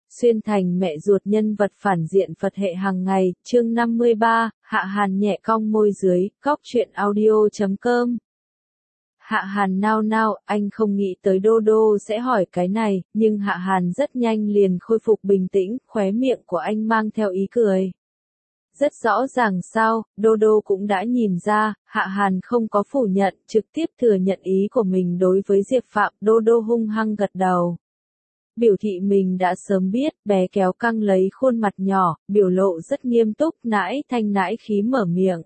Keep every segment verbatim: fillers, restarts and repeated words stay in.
xuyên thành mẹ ruột nhân vật phản diện Phật hệ hàng ngày, chương năm mươi ba, Hạ Hàn nhẹ cong môi dưới, góc truyện audio chấm com. Hạ Hàn nao nao, anh không nghĩ tới Đô Đô sẽ hỏi cái này, nhưng Hạ Hàn rất nhanh liền khôi phục bình tĩnh, khóe miệng của anh mang theo ý cười. Rất rõ ràng sao, Đô Đô cũng đã nhìn ra, Hạ Hàn không có phủ nhận, trực tiếp thừa nhận ý của mình đối với Diệp Phạm, Đô Đô hung hăng gật đầu. Biểu thị mình đã sớm biết, bé kéo căng lấy khuôn mặt nhỏ, biểu lộ rất nghiêm túc, nãi thanh nãi khí mở miệng.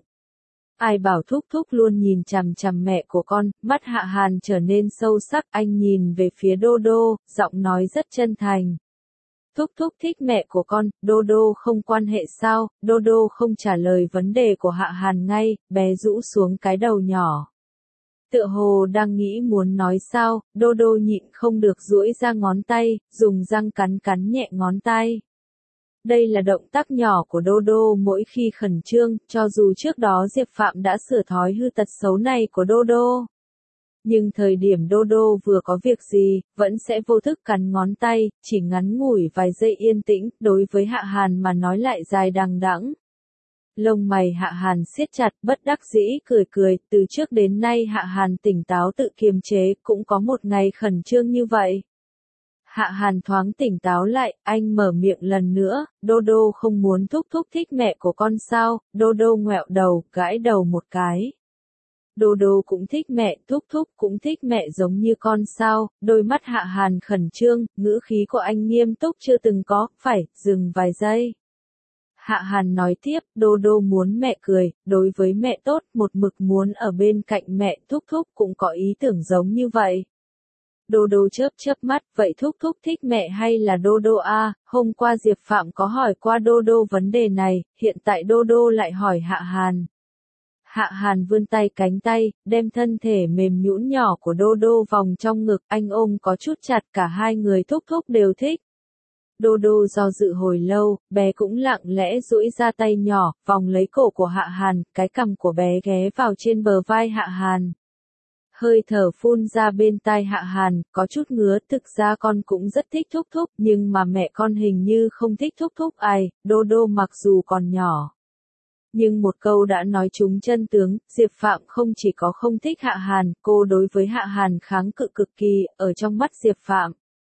Ai bảo thúc thúc luôn nhìn chằm chằm mẹ của con, mắt Hạ Hàn trở nên sâu sắc, anh nhìn về phía Đô Đô, giọng nói rất chân thành. Thúc thúc thích mẹ của con, Đô Đô không quan hệ sao, Đô Đô không trả lời vấn đề của Hạ Hàn ngay, bé rũ xuống cái đầu nhỏ. Tựa hồ đang nghĩ muốn nói sao, Đô Đô nhịn không được duỗi ra ngón tay, dùng răng cắn cắn nhẹ ngón tay. Đây là động tác nhỏ của Đô Đô mỗi khi khẩn trương, cho dù trước đó Diệp Phạm đã sửa thói hư tật xấu này của Đô Đô. Nhưng thời điểm Đô Đô vừa có việc gì, vẫn sẽ vô thức cắn ngón tay, chỉ ngắn ngủi vài giây yên tĩnh, đối với Hạ Hàn mà nói lại dài đằng đẵng. Lông mày Hạ Hàn siết chặt, bất đắc dĩ cười cười, từ trước đến nay Hạ Hàn tỉnh táo tự kiềm chế, cũng có một ngày khẩn trương như vậy. Hạ Hàn thoáng tỉnh táo lại, anh mở miệng lần nữa, Đô Đô không muốn thúc thúc thích mẹ của con sao, Đô Đô ngoẹo đầu, gãi đầu một cái. Đô Đô cũng thích mẹ, thúc thúc cũng thích mẹ giống như con sao, đôi mắt Hạ Hàn khẩn trương, ngữ khí của anh nghiêm túc chưa từng có, phải, dừng vài giây. Hạ Hàn nói tiếp, Đô Đô muốn mẹ cười, đối với mẹ tốt, một mực muốn ở bên cạnh mẹ, thúc thúc cũng có ý tưởng giống như vậy. Đô Đô chớp chớp mắt, vậy thúc thúc thích mẹ hay là Đô Đô a? Hôm qua Diệp Phạm có hỏi qua Đô Đô vấn đề này, hiện tại Đô Đô lại hỏi Hạ Hàn. Hạ Hàn vươn tay cánh tay, đem thân thể mềm nhũn nhỏ của Đô Đô vòng trong ngực, anh ôm có chút chặt, cả hai người thúc thúc đều thích. Đô Đô do dự hồi lâu, bé cũng lặng lẽ duỗi ra tay nhỏ, vòng lấy cổ của Hạ Hàn, cái cằm của bé ghé vào trên bờ vai Hạ Hàn. Hơi thở phun ra bên tai Hạ Hàn, có chút ngứa, thực ra con cũng rất thích thúc thúc, nhưng mà mẹ con hình như không thích thúc thúc ai, Đô Đô mặc dù còn nhỏ. Nhưng một câu đã nói trúng chân tướng, Diệp Phạm không chỉ có không thích Hạ Hàn, cô đối với Hạ Hàn kháng cự cực kỳ, ở trong mắt Diệp Phạm.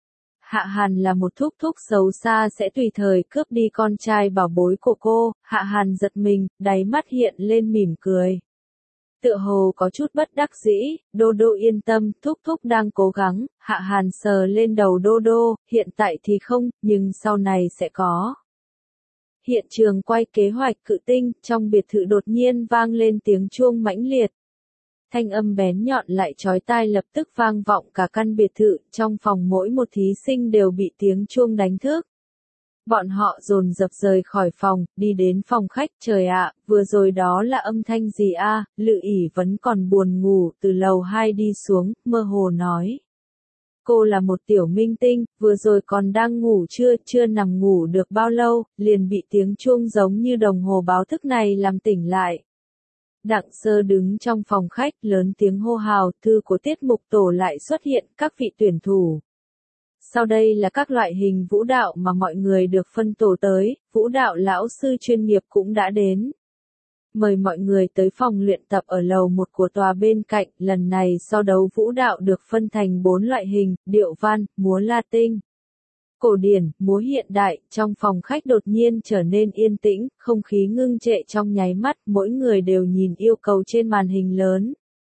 Hạ Hàn là một thúc thúc xấu xa sẽ tùy thời cướp đi con trai bảo bối của cô, Hạ Hàn giật mình, đáy mắt hiện lên mỉm cười. Tựa hồ có chút bất đắc dĩ, Đô Đô yên tâm, thúc thúc đang cố gắng, Hạ Hàn sờ lên đầu Đô Đô, hiện tại thì không, nhưng sau này sẽ có. Hiện trường quay kế hoạch cự tinh, trong biệt thự đột nhiên vang lên tiếng chuông mãnh liệt. Thanh âm bén nhọn lại chói tai lập tức vang vọng cả căn biệt thự, trong phòng mỗi một thí sinh đều bị tiếng chuông đánh thức. Bọn họ dồn dập rời khỏi phòng, đi đến phòng khách, trời ạ, vừa rồi đó là âm thanh gì a? Lự ỉ vẫn còn buồn ngủ, từ lầu hai đi xuống, mơ hồ nói. Cô là một tiểu minh tinh, vừa rồi còn đang ngủ chưa, chưa nằm ngủ được bao lâu, liền bị tiếng chuông giống như đồng hồ báo thức này làm tỉnh lại. Đặng Sơ đứng trong phòng khách, lớn tiếng hô hào, thư của tiết mục tổ lại xuất hiện, các vị tuyển thủ. Sau đây là các loại hình vũ đạo mà mọi người được phân tổ tới, vũ đạo lão sư chuyên nghiệp cũng đã đến. Mời mọi người tới phòng luyện tập ở lầu một của tòa bên cạnh, lần này so đấu vũ đạo được phân thành bốn loại hình, điệu văn, múa Latin, cổ điển, múa hiện đại, trong phòng khách đột nhiên trở nên yên tĩnh, không khí ngưng trệ trong nháy mắt, mỗi người đều nhìn yêu cầu trên màn hình lớn.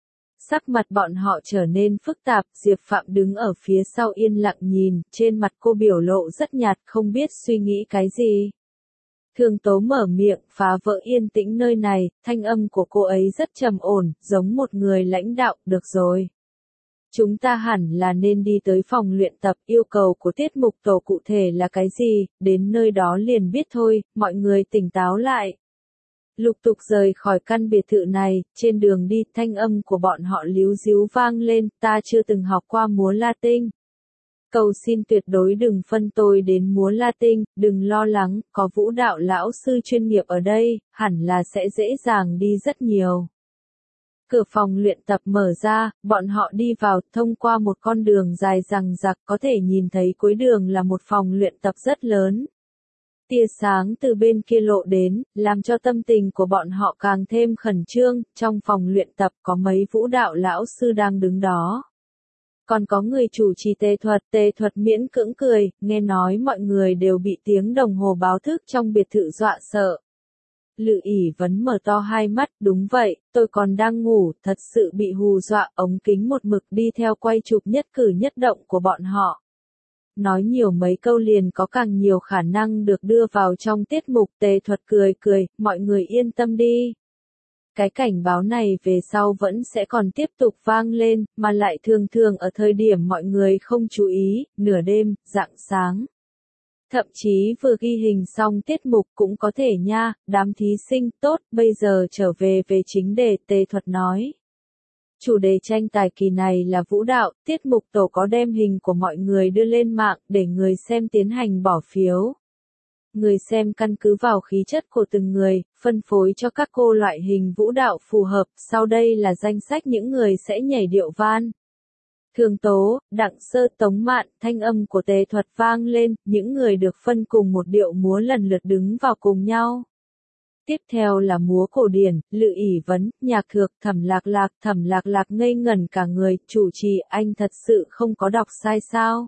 Sắc mặt bọn họ trở nên phức tạp, Diệp Phạm đứng ở phía sau yên lặng nhìn, trên mặt cô biểu lộ rất nhạt, không biết suy nghĩ cái gì. Thương Tố mở miệng, phá vỡ yên tĩnh nơi này, thanh âm của cô ấy rất trầm ổn, giống một người lãnh đạo, được rồi. Chúng ta hẳn là nên đi tới phòng luyện tập, yêu cầu của tiết mục tổ cụ thể là cái gì, đến nơi đó liền biết thôi, mọi người tỉnh táo lại. Lục tục rời khỏi căn biệt thự này, trên đường đi, thanh âm của bọn họ líu ríu vang lên, ta chưa từng học qua múa Latin. Cầu xin tuyệt đối đừng phân tôi đến múa Latin, đừng lo lắng, có vũ đạo lão sư chuyên nghiệp ở đây, hẳn là sẽ dễ dàng đi rất nhiều. Cửa phòng luyện tập mở ra, bọn họ đi vào, thông qua một con đường dài dằng dặc có thể nhìn thấy cuối đường là một phòng luyện tập rất lớn. Tia sáng từ bên kia lộ đến, làm cho tâm tình của bọn họ càng thêm khẩn trương, trong phòng luyện tập có mấy vũ đạo lão sư đang đứng đó. Còn có người chủ trì tề thuật, tề thuật miễn cưỡng cười, nghe nói mọi người đều bị tiếng đồng hồ báo thức trong biệt thự dọa sợ. Lự ỷ vấn mở to hai mắt, đúng vậy, tôi còn đang ngủ, thật sự bị hù dọa, ống kính một mực đi theo quay chụp nhất cử nhất động của bọn họ. Nói nhiều mấy câu liền có càng nhiều khả năng được đưa vào trong tiết mục, tề thuật cười cười, mọi người yên tâm đi. Cái cảnh báo này về sau vẫn sẽ còn tiếp tục vang lên, mà lại thường thường ở thời điểm mọi người không chú ý, nửa đêm, rạng sáng. Thậm chí vừa ghi hình xong tiết mục cũng có thể nha, đám thí sinh tốt, bây giờ trở về về chính đề, tề thuật nói. Chủ đề tranh tài kỳ này là vũ đạo, tiết mục tổ có đem hình của mọi người đưa lên mạng để người xem tiến hành bỏ phiếu. Người xem căn cứ vào khí chất của từng người, phân phối cho các cô loại hình vũ đạo phù hợp, sau đây là danh sách những người sẽ nhảy điệu van. Thường Tố, Đặng Sơ, Tống Mạn, thanh âm của tề thuật vang lên, những người được phân cùng một điệu múa lần lượt đứng vào cùng nhau. Tiếp theo là múa cổ điển, Lự ỷ vấn, nhạc thược, Thẩm Lạc Lạc, Thẩm Lạc Lạc ngây ngẩn cả người, chủ trì, anh thật sự không có đọc sai sao?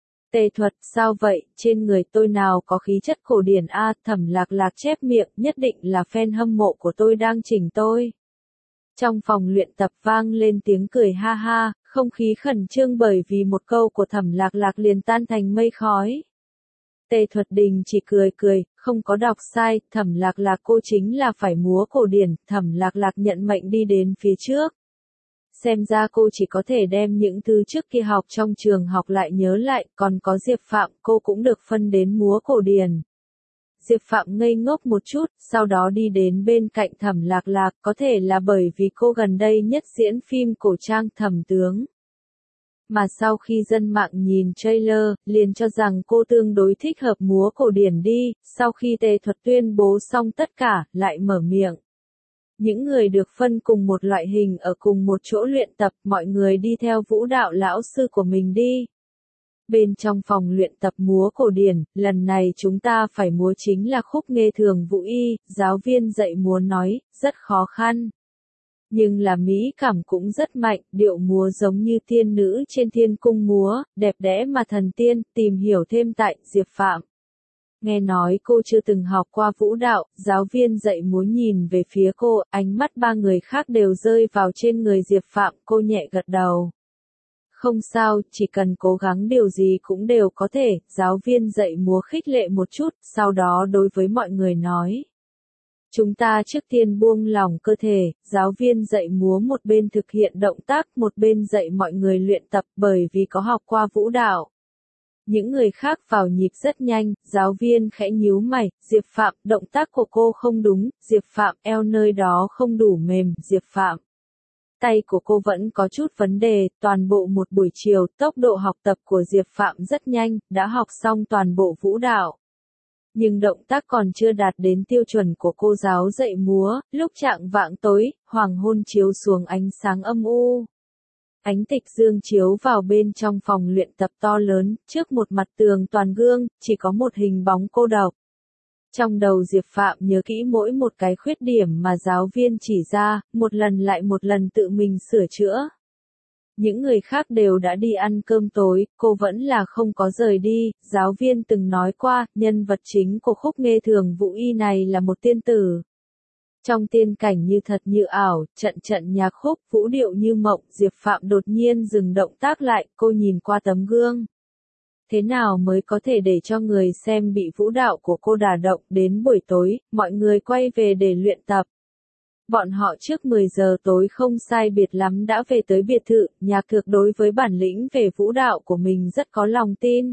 Tề thuật, sao vậy, trên người tôi nào có khí chất cổ điển a, Thẩm Lạc Lạc chép miệng, nhất định là fan hâm mộ của tôi đang chỉnh tôi. Trong phòng luyện tập vang lên tiếng cười ha ha, không khí khẩn trương bởi vì một câu của Thẩm Lạc Lạc liền tan thành mây khói. Tề thuật đình chỉ cười cười, không có đọc sai, Thẩm Lạc Lạc cô chính là phải múa cổ điển, Thẩm Lạc Lạc nhận mệnh đi đến phía trước. Xem ra cô chỉ có thể đem những thứ trước kia học trong trường học lại nhớ lại, còn có Diệp Phạm, cô cũng được phân đến múa cổ điển. Diệp Phạm ngây ngốc một chút, sau đó đi đến bên cạnh Thẩm Lạc Lạc, có thể là bởi vì cô gần đây nhất diễn phim cổ trang Thẩm Tướng. Mà sau khi dân mạng nhìn trailer, liền cho rằng cô tương đối thích hợp múa cổ điển đi, sau khi tề thuật tuyên bố xong tất cả, lại mở miệng. Những người được phân cùng một loại hình ở cùng một chỗ luyện tập, mọi người đi theo vũ đạo lão sư của mình đi. Bên trong phòng luyện tập múa cổ điển, lần này chúng ta phải múa chính là khúc Nghê Thường Vũ Y, giáo viên dạy múa nói, rất khó khăn. Nhưng là mỹ cảm cũng rất mạnh, điệu múa giống như tiên nữ trên thiên cung múa, đẹp đẽ mà thần tiên, tìm hiểu thêm tại Diệp Phạm. Nghe nói cô chưa từng học qua vũ đạo, giáo viên dạy múa nhìn về phía cô, ánh mắt ba người khác đều rơi vào trên người Diệp Phạm, cô nhẹ gật đầu. Không sao, chỉ cần cố gắng điều gì cũng đều có thể, giáo viên dạy múa khích lệ một chút, sau đó đối với mọi người nói. Chúng ta trước tiên buông lỏng cơ thể, giáo viên dạy múa một bên thực hiện động tác, một bên dạy mọi người luyện tập bởi vì có học qua vũ đạo. Những người khác vào nhịp rất nhanh, giáo viên khẽ nhíu mày, Diệp Phạm, động tác của cô không đúng, Diệp Phạm, eo nơi đó không đủ mềm, Diệp Phạm. Tay của cô vẫn có chút vấn đề, toàn bộ một buổi chiều, tốc độ học tập của Diệp Phạm rất nhanh, đã học xong toàn bộ vũ đạo. Nhưng động tác còn chưa đạt đến tiêu chuẩn của cô giáo dạy múa, lúc chạng vạng tối, hoàng hôn chiếu xuống ánh sáng âm u. Ánh tịch dương chiếu vào bên trong phòng luyện tập to lớn, trước một mặt tường toàn gương, chỉ có một hình bóng cô độc. Trong đầu Diệp Phạm nhớ kỹ mỗi một cái khuyết điểm mà giáo viên chỉ ra, một lần lại một lần tự mình sửa chữa. Những người khác đều đã đi ăn cơm tối, cô vẫn là không có rời đi, giáo viên từng nói qua, nhân vật chính của khúc Nghê Thường Vũ Y này là một tiên tử. Trong tiên cảnh như thật như ảo, trận trận nhạc khúc, vũ điệu như mộng, Diệp Phạm đột nhiên dừng động tác lại, cô nhìn qua tấm gương. Thế nào mới có thể để cho người xem bị vũ đạo của cô đả động, đến buổi tối, mọi người quay về để luyện tập. Bọn họ trước mười giờ tối không sai biệt lắm đã về tới biệt thự, nhạc thược đối với bản lĩnh về vũ đạo của mình rất có lòng tin.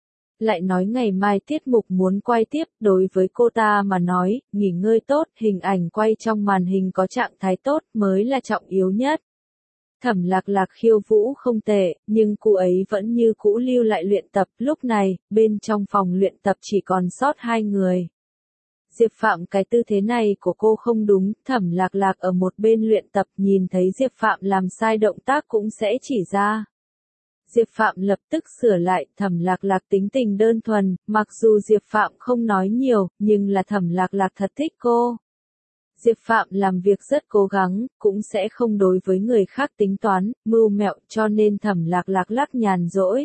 Lại nói ngày mai tiết mục muốn quay tiếp, đối với cô ta mà nói, nghỉ ngơi tốt, hình ảnh quay trong màn hình có trạng thái tốt mới là trọng yếu nhất. Thẩm Lạc Lạc khiêu vũ không tệ, nhưng cô ấy vẫn như cũ lưu lại luyện tập, lúc này, bên trong phòng luyện tập chỉ còn sót hai người. Diệp Phạm cái tư thế này của cô không đúng, Thẩm Lạc Lạc ở một bên luyện tập nhìn thấy Diệp Phạm làm sai động tác cũng sẽ chỉ ra. Diệp Phạm lập tức sửa lại, Thẩm Lạc Lạc tính tình đơn thuần, mặc dù Diệp Phạm không nói nhiều, nhưng là Thẩm Lạc Lạc thật thích cô. Diệp Phạm làm việc rất cố gắng, cũng sẽ không đối với người khác tính toán, mưu mẹo, cho nên Thẩm Lạc Lạc lắc nhàn rỗi.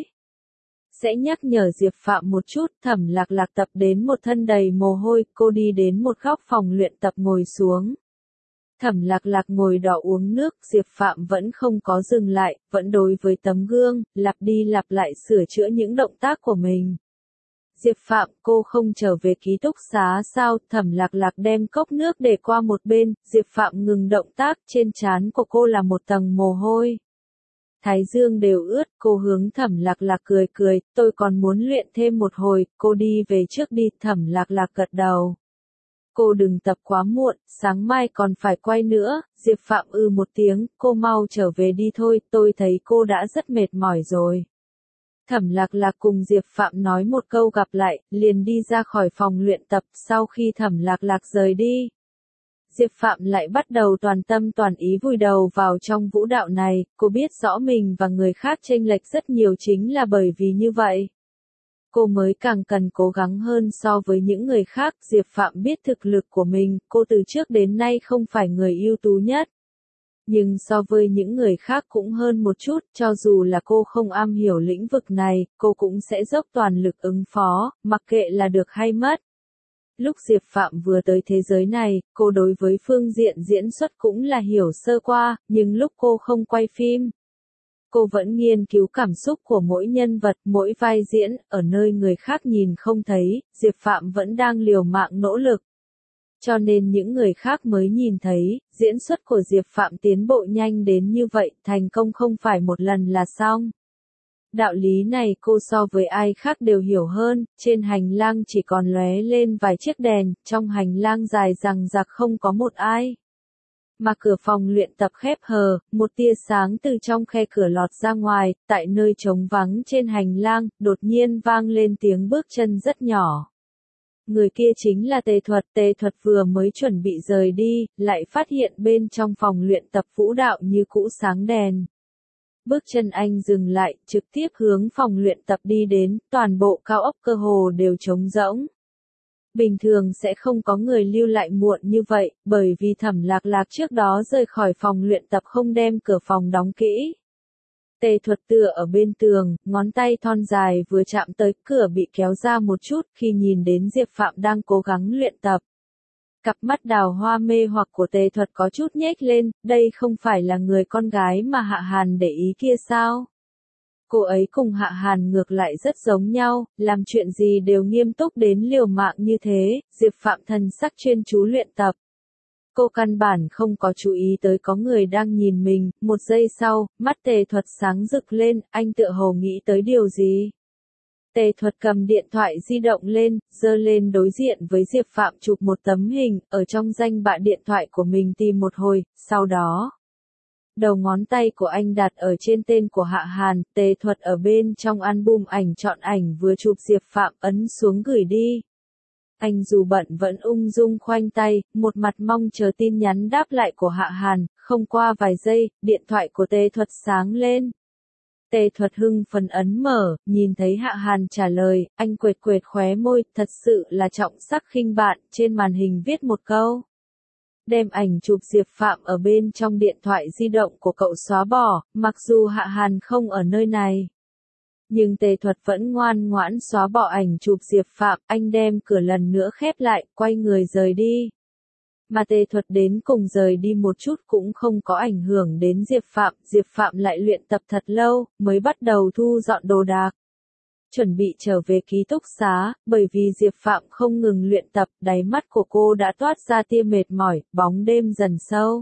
Sẽ nhắc nhở Diệp Phạm một chút, Thẩm Lạc Lạc tập đến một thân đầy mồ hôi, cô đi đến một góc phòng luyện tập ngồi xuống. Thẩm Lạc Lạc ngồi đó uống nước, Diệp Phạm vẫn không có dừng lại, vẫn đối với tấm gương, lặp đi lặp lại sửa chữa những động tác của mình. Diệp Phạm, cô không trở về ký túc xá sao? Thẩm Lạc Lạc đem cốc nước để qua một bên, Diệp Phạm ngừng động tác, trên trán của cô là một tầng mồ hôi. Thái dương đều ướt, cô hướng Thẩm Lạc Lạc cười cười, tôi còn muốn luyện thêm một hồi, cô đi về trước đi, Thẩm Lạc Lạc gật đầu. Cô đừng tập quá muộn, sáng mai còn phải quay nữa, Diệp Phạm ư một tiếng, cô mau trở về đi thôi, tôi thấy cô đã rất mệt mỏi rồi. Thẩm Lạc Lạc cùng Diệp Phạm nói một câu gặp lại, liền đi ra khỏi phòng luyện tập, sau khi Thẩm Lạc Lạc rời đi. Diệp Phạm lại bắt đầu toàn tâm toàn ý vùi đầu vào trong vũ đạo này, cô biết rõ mình và người khác chênh lệch rất nhiều chính là bởi vì như vậy. Cô mới càng cần cố gắng hơn so với những người khác, Diệp Phạm biết thực lực của mình, cô từ trước đến nay không phải người ưu tú nhất. Nhưng so với những người khác cũng hơn một chút, cho dù là cô không am hiểu lĩnh vực này, cô cũng sẽ dốc toàn lực ứng phó, mặc kệ là được hay mất. Lúc Diệp Phạm vừa tới thế giới này, cô đối với phương diện diễn xuất cũng là hiểu sơ qua, nhưng lúc cô không quay phim, cô vẫn nghiên cứu cảm xúc của mỗi nhân vật, mỗi vai diễn, ở nơi người khác nhìn không thấy, Diệp Phạm vẫn đang liều mạng nỗ lực. Cho nên những người khác mới nhìn thấy, diễn xuất của Diệp Phạm tiến bộ nhanh đến như vậy, thành công không phải một lần là xong. Đạo lý này cô so với ai khác đều hiểu hơn, trên hành lang chỉ còn lóe lên vài chiếc đèn, trong hành lang dài rằng rạc không có một ai. Mà cửa phòng luyện tập khép hờ, một tia sáng từ trong khe cửa lọt ra ngoài, tại nơi trống vắng trên hành lang, đột nhiên vang lên tiếng bước chân rất nhỏ. Người kia chính là Tề Thuật, Tề Thuật vừa mới chuẩn bị rời đi, lại phát hiện bên trong phòng luyện tập vũ đạo như cũ sáng đèn. Bước chân anh dừng lại, trực tiếp hướng phòng luyện tập đi đến, toàn bộ cao ốc cơ hồ đều trống rỗng. Bình thường sẽ không có người lưu lại muộn như vậy, bởi vì Thẩm Lạc Lạc trước đó rời khỏi phòng luyện tập không đem cửa phòng đóng kỹ. Tề Thuật tựa ở bên tường, ngón tay thon dài vừa chạm tới cửa bị kéo ra một chút khi nhìn đến Diệp Phạm đang cố gắng luyện tập. Cặp mắt đào hoa mê hoặc của Tề Thuật có chút nhếch lên, đây không phải là người con gái mà Hạ Hàn để ý kia sao? Cô ấy cùng Hạ Hàn ngược lại rất giống nhau, làm chuyện gì đều nghiêm túc đến liều mạng như thế, Diệp Phạm thần sắc chuyên chú luyện tập. Cô căn bản không có chú ý tới có người đang nhìn mình, một giây sau, mắt Tề Thuật sáng rực lên, anh tựa hồ nghĩ tới điều gì? Tề Thuật cầm điện thoại di động lên, giơ lên đối diện với Diệp Phạm chụp một tấm hình, ở trong danh bạ điện thoại của mình tìm một hồi, sau đó. Đầu ngón tay của anh đặt ở trên tên của Hạ Hàn, Tề Thuật ở bên trong album ảnh chọn ảnh vừa chụp Diệp Phạm ấn xuống gửi đi. Anh dù bận vẫn ung dung khoanh tay, một mặt mong chờ tin nhắn đáp lại của Hạ Hàn, không qua vài giây, điện thoại của Tề Thuật sáng lên. Tề Thuật hưng phấn ấn mở, nhìn thấy Hạ Hàn trả lời, anh quệt quệt khóe môi, thật sự là trọng sắc khinh bạn, trên màn hình viết một câu. Đem ảnh chụp Diệp Phạm ở bên trong điện thoại di động của cậu xóa bỏ, mặc dù Hạ Hàn không ở nơi này. Nhưng Tề Thuật vẫn ngoan ngoãn xóa bỏ ảnh chụp Diệp Phạm, anh đem cửa lần nữa khép lại, quay người rời đi. Mà Tề Thuật đến cùng rời đi một chút cũng không có ảnh hưởng đến Diệp Phạm, Diệp Phạm lại luyện tập thật lâu, mới bắt đầu thu dọn đồ đạc. Chuẩn bị trở về ký túc xá, bởi vì Diệp Phạm không ngừng luyện tập, đáy mắt của cô đã toát ra tia mệt mỏi, bóng đêm dần sâu.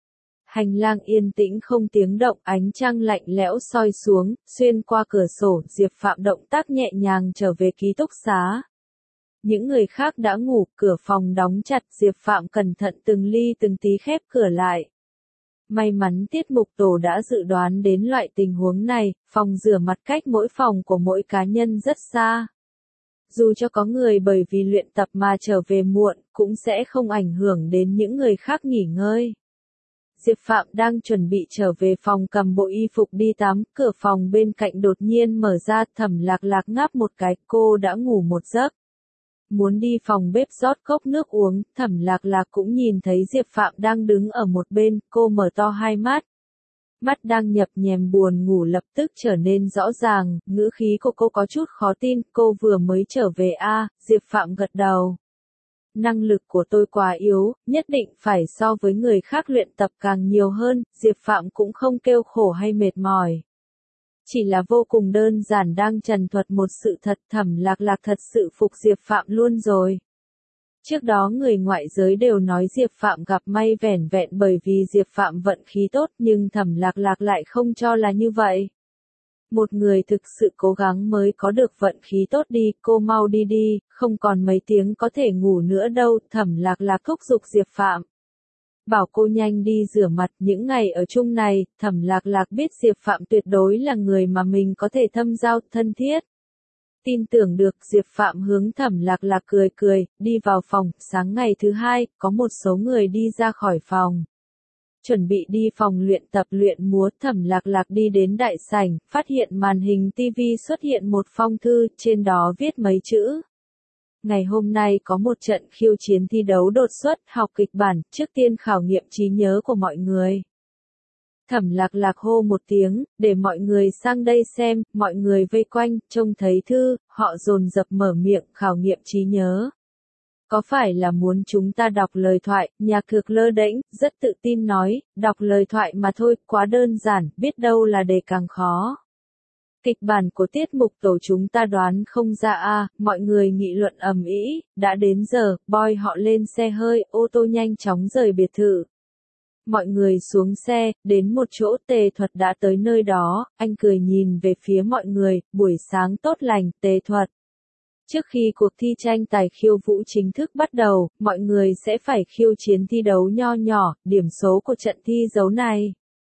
Hành lang yên tĩnh không tiếng động, ánh trăng lạnh lẽo soi xuống, xuyên qua cửa sổ, Diệp Phạm động tác nhẹ nhàng trở về ký túc xá. Những người khác đã ngủ, cửa phòng đóng chặt, Diệp Phạm cẩn thận từng ly từng tí khép cửa lại. May mắn tiết mục tổ đã dự đoán đến loại tình huống này, phòng rửa mặt cách mỗi phòng của mỗi cá nhân rất xa. Dù cho có người bởi vì luyện tập mà trở về muộn, cũng sẽ không ảnh hưởng đến những người khác nghỉ ngơi. Diệp Phạm đang chuẩn bị trở về phòng cầm bộ y phục đi tắm, cửa phòng bên cạnh đột nhiên mở ra, Thẩm Lạc Lạc ngáp một cái, cô đã ngủ một giấc. Muốn đi phòng bếp rót cốc nước uống, Thẩm Lạc Lạc cũng nhìn thấy Diệp Phạm đang đứng ở một bên, cô mở to hai mắt. Mắt đang nhập nhèm buồn ngủ lập tức trở nên rõ ràng, ngữ khí của cô có chút khó tin, cô vừa mới trở về a, à, Diệp Phạm gật đầu. Năng lực của tôi quá yếu, nhất định phải so với người khác luyện tập càng nhiều hơn, Diệp Phạm cũng không kêu khổ hay mệt mỏi. Chỉ là vô cùng đơn giản đang trần thuật một sự thật, Thẩm Lạc Lạc thật sự phục Diệp Phạm luôn rồi. Trước đó người ngoại giới đều nói Diệp Phạm gặp may vẻn vẹn bởi vì Diệp Phạm vận khí tốt, nhưng Thẩm Lạc Lạc lại không cho là như vậy. Một người thực sự cố gắng mới có được vận khí tốt đi, cô mau đi đi, không còn mấy tiếng có thể ngủ nữa đâu, Thẩm Lạc Lạc thúc giục Diệp Phạm. Bảo cô nhanh đi rửa mặt, những ngày ở chung này, Thẩm Lạc Lạc biết Diệp Phạm tuyệt đối là người mà mình có thể thâm giao, thân thiết. Tin tưởng được, Diệp Phạm hướng Thẩm Lạc Lạc cười cười, đi vào phòng, sáng ngày thứ hai, có một số người đi ra khỏi phòng. Chuẩn bị đi phòng luyện tập luyện múa, Thẩm Lạc Lạc đi đến đại sảnh, phát hiện màn hình ti vi xuất hiện một phong thư, trên đó viết mấy chữ. Ngày hôm nay có một trận khiêu chiến thi đấu đột xuất, học kịch bản, trước tiên khảo nghiệm trí nhớ của mọi người. Thẩm Lạc Lạc hô một tiếng, để mọi người sang đây xem, mọi người vây quanh, trông thấy thư, họ dồn dập mở miệng, khảo nghiệm trí nhớ. Có phải là muốn chúng ta đọc lời thoại, Nhạc Thược lơ đễnh, rất tự tin nói, đọc lời thoại mà thôi, quá đơn giản, biết đâu là đề càng khó. Kịch bản của tiết mục tổ chúng ta đoán không ra a, à, mọi người nghị luận ầm ĩ, đã đến giờ, boy họ lên xe hơi, ô tô nhanh chóng rời biệt thự. Mọi người xuống xe, đến một chỗ Tề Thuật đã tới nơi đó, anh cười nhìn về phía mọi người, buổi sáng tốt lành, Tề Thuật. Trước khi cuộc thi tranh tài khiêu vũ chính thức bắt đầu, mọi người sẽ phải khiêu chiến thi đấu nho nhỏ, điểm số của trận thi đấu này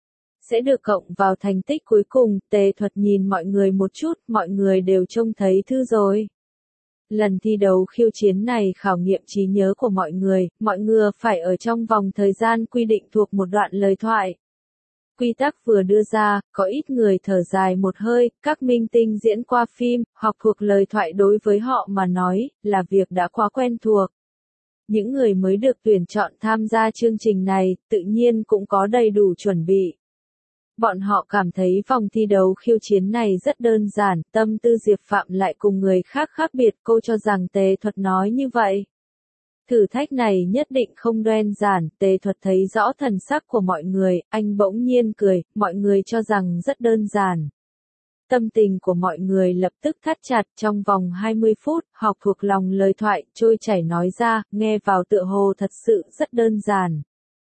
sẽ được cộng vào thành tích cuối cùng. Tề Thuật nhìn mọi người một chút, mọi người đều trông thấy thư rồi. Lần thi đấu khiêu chiến này khảo nghiệm trí nhớ của mọi người, mọi người phải ở trong vòng thời gian quy định thuộc một đoạn lời thoại. Quy tắc vừa đưa ra, có ít người thở dài một hơi, các minh tinh diễn qua phim, học thuộc lời thoại đối với họ mà nói, là việc đã quá quen thuộc. Những người mới được tuyển chọn tham gia chương trình này, tự nhiên cũng có đầy đủ chuẩn bị. Bọn họ cảm thấy vòng thi đấu khiêu chiến này rất đơn giản, tâm tư Diệp Phạm lại cùng người khác khác biệt, cô cho rằng Tề Thuật nói như vậy. Thử thách này nhất định không đơn giản, Tề Thuật thấy rõ thần sắc của mọi người, anh bỗng nhiên cười, mọi người cho rằng rất đơn giản. Tâm tình của mọi người lập tức thắt chặt, trong vòng hai mươi phút, học thuộc lòng lời thoại, trôi chảy nói ra, nghe vào tựa hồ thật sự rất đơn giản.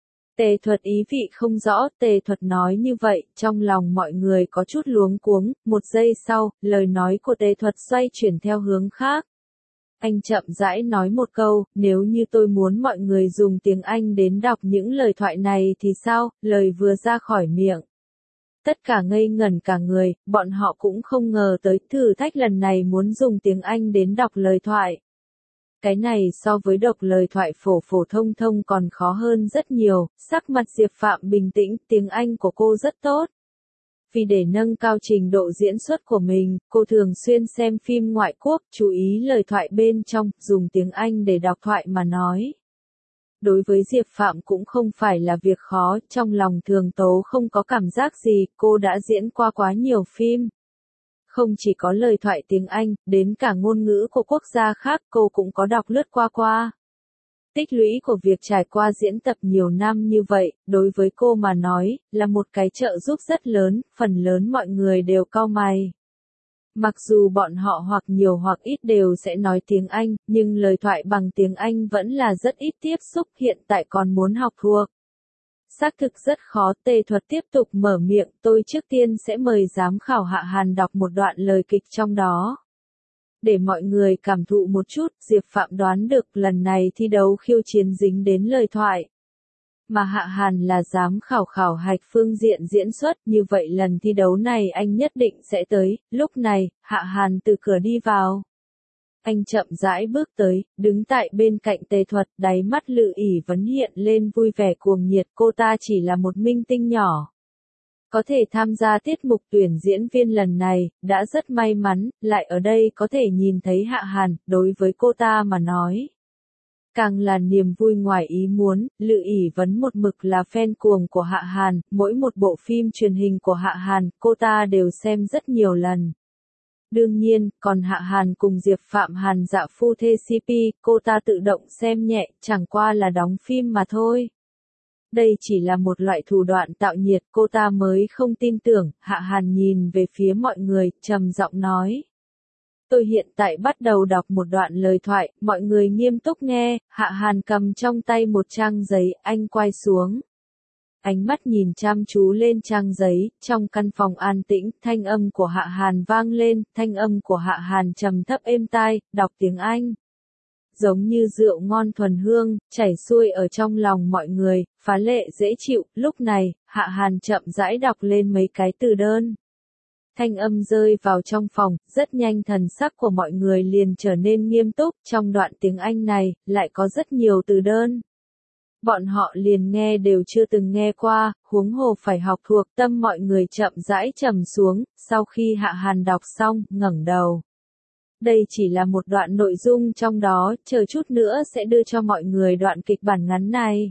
Tề Thuật ý vị không rõ, Tề Thuật nói như vậy, trong lòng mọi người có chút luống cuống, một giây sau, lời nói của Tề Thuật xoay chuyển theo hướng khác. Anh chậm rãi nói một câu, nếu như tôi muốn mọi người dùng tiếng Anh đến đọc những lời thoại này thì sao, lời vừa ra khỏi miệng. Tất cả ngây ngẩn cả người, bọn họ cũng không ngờ tới thử thách lần này muốn dùng tiếng Anh đến đọc lời thoại. Cái này so với đọc lời thoại phổ phổ thông thông còn khó hơn rất nhiều, sắc mặt Diệp Phạm bình tĩnh, tiếng Anh của cô rất tốt. Vì để nâng cao trình độ diễn xuất của mình, cô thường xuyên xem phim ngoại quốc, chú ý lời thoại bên trong, dùng tiếng Anh để đọc thoại mà nói. Đối với Diệp Phạm cũng không phải là việc khó, trong lòng Thường Tố không có cảm giác gì, cô đã diễn qua quá nhiều phim. Không chỉ có lời thoại tiếng Anh, đến cả ngôn ngữ của quốc gia khác cô cũng có đọc lướt qua qua. Tích lũy của việc trải qua diễn tập nhiều năm như vậy, đối với cô mà nói, là một cái trợ giúp rất lớn, phần lớn mọi người đều cau mày. Mặc dù bọn họ hoặc nhiều hoặc ít đều sẽ nói tiếng Anh, nhưng lời thoại bằng tiếng Anh vẫn là rất ít tiếp xúc, hiện tại còn muốn học thuộc. Xác thực rất khó, Tề Thuật tiếp tục mở miệng, tôi trước tiên sẽ mời giám khảo Hạ Hàn đọc một đoạn lời kịch trong đó. Để mọi người cảm thụ một chút, Diệp Phạm đoán được lần này thi đấu khiêu chiến dính đến lời thoại. Mà Hạ Hàn là giám khảo khảo hạch phương diện diễn xuất, như vậy lần thi đấu này anh nhất định sẽ tới. Lúc này, Hạ Hàn từ cửa đi vào. Anh chậm rãi bước tới, đứng tại bên cạnh Tề Thuật, đáy mắt Lự ỷ vấn hiện lên vui vẻ cuồng nhiệt, cô ta chỉ là một minh tinh nhỏ. Có thể tham gia tiết mục tuyển diễn viên lần này, đã rất may mắn, lại ở đây có thể nhìn thấy Hạ Hàn, đối với cô ta mà nói. Càng là niềm vui ngoài ý muốn, Lự ỷ vấn một mực là fan cuồng của Hạ Hàn, mỗi một bộ phim truyền hình của Hạ Hàn, cô ta đều xem rất nhiều lần. Đương nhiên, còn Hạ Hàn cùng Diệp Phạm Hàn Dạ phu thê xê pê, cô ta tự động xem nhẹ, chẳng qua là đóng phim mà thôi. Đây chỉ là một loại thủ đoạn tạo nhiệt, cô ta mới không tin tưởng. Hạ Hàn nhìn về phía mọi người, trầm giọng nói. Tôi hiện tại bắt đầu đọc một đoạn lời thoại, mọi người nghiêm túc nghe. Hạ Hàn cầm trong tay một trang giấy, anh quay xuống. Ánh mắt nhìn chăm chú lên trang giấy, trong căn phòng an tĩnh, thanh âm của Hạ Hàn vang lên, thanh âm của Hạ Hàn trầm thấp êm tai, đọc tiếng Anh. Giống như rượu ngon thuần hương, chảy xuôi ở trong lòng mọi người, phá lệ dễ chịu. Lúc này, Hạ Hàn chậm rãi đọc lên mấy cái từ đơn. Thanh âm rơi vào trong phòng, rất nhanh thần sắc của mọi người liền trở nên nghiêm túc, trong đoạn tiếng Anh này, lại có rất nhiều từ đơn. Bọn họ liền nghe đều chưa từng nghe qua, huống hồ phải học thuộc, tâm mọi người chậm rãi trầm xuống, sau khi Hạ Hàn đọc xong, ngẩng đầu. Đây chỉ là một đoạn nội dung trong đó, chờ chút nữa sẽ đưa cho mọi người đoạn kịch bản ngắn này.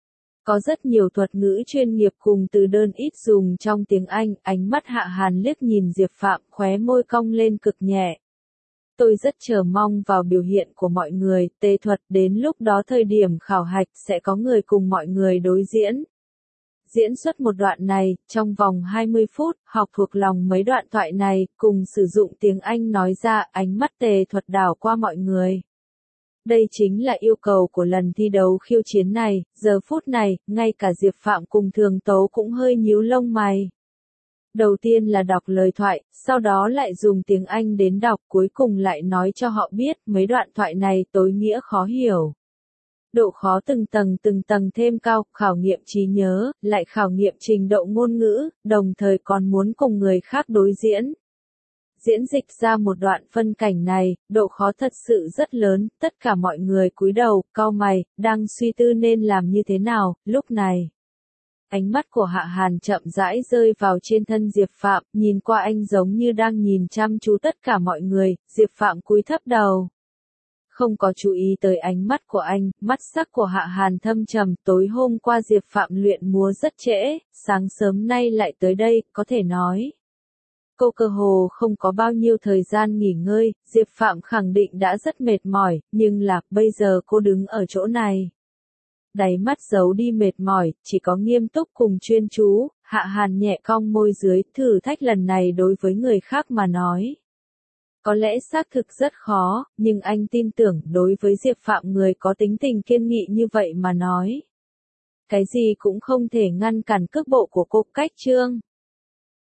Có rất nhiều thuật ngữ chuyên nghiệp cùng từ đơn ít dùng trong tiếng Anh, ánh mắt Hạ Hàn liếc nhìn Diệp Phạm, khóe môi cong lên cực nhẹ. Tôi rất chờ mong vào biểu hiện của mọi người, Tề Thuật, đến lúc đó thời điểm khảo hạch sẽ có người cùng mọi người đối diễn. Diễn xuất một đoạn này, trong vòng hai mươi phút, học thuộc lòng mấy đoạn thoại này, cùng sử dụng tiếng Anh nói ra, ánh mắt Tề Thuật đảo qua mọi người. Đây chính là yêu cầu của lần thi đấu khiêu chiến này, giờ phút này, ngay cả Diệp Phạm cùng Thường Tố cũng hơi nhíu lông mày. Đầu tiên là đọc lời thoại, sau đó lại dùng tiếng Anh đến đọc, cuối cùng lại nói cho họ biết, mấy đoạn thoại này tối nghĩa khó hiểu. Độ khó từng tầng từng tầng thêm cao, khảo nghiệm trí nhớ, lại khảo nghiệm trình độ ngôn ngữ, đồng thời còn muốn cùng người khác đối diễn. Diễn dịch ra một đoạn phân cảnh này, độ khó thật sự rất lớn, tất cả mọi người cúi đầu, cau mày, đang suy tư nên làm như thế nào, lúc này. Ánh mắt của Hạ Hàn chậm rãi rơi vào trên thân Diệp Phạm, nhìn qua anh giống như đang nhìn chăm chú tất cả mọi người, Diệp Phạm cúi thấp đầu. Không có chú ý tới ánh mắt của anh, mắt sắc của Hạ Hàn thâm trầm, tối hôm qua Diệp Phạm luyện múa rất trễ, sáng sớm nay lại tới đây, có thể nói. Cô cơ hồ không có bao nhiêu thời gian nghỉ ngơi, Diệp Phạm khẳng định đã rất mệt mỏi, nhưng là, bây giờ cô đứng ở chỗ này. Đáy mắt giấu đi mệt mỏi, chỉ có nghiêm túc cùng chuyên chú, Hạ Hàn nhẹ cong môi dưới, thử thách lần này đối với người khác mà nói. Có lẽ xác thực rất khó, nhưng anh tin tưởng đối với Diệp Phạm người có tính tình kiên nghị như vậy mà nói. Cái gì cũng không thể ngăn cản cước bộ của cô. Cách chương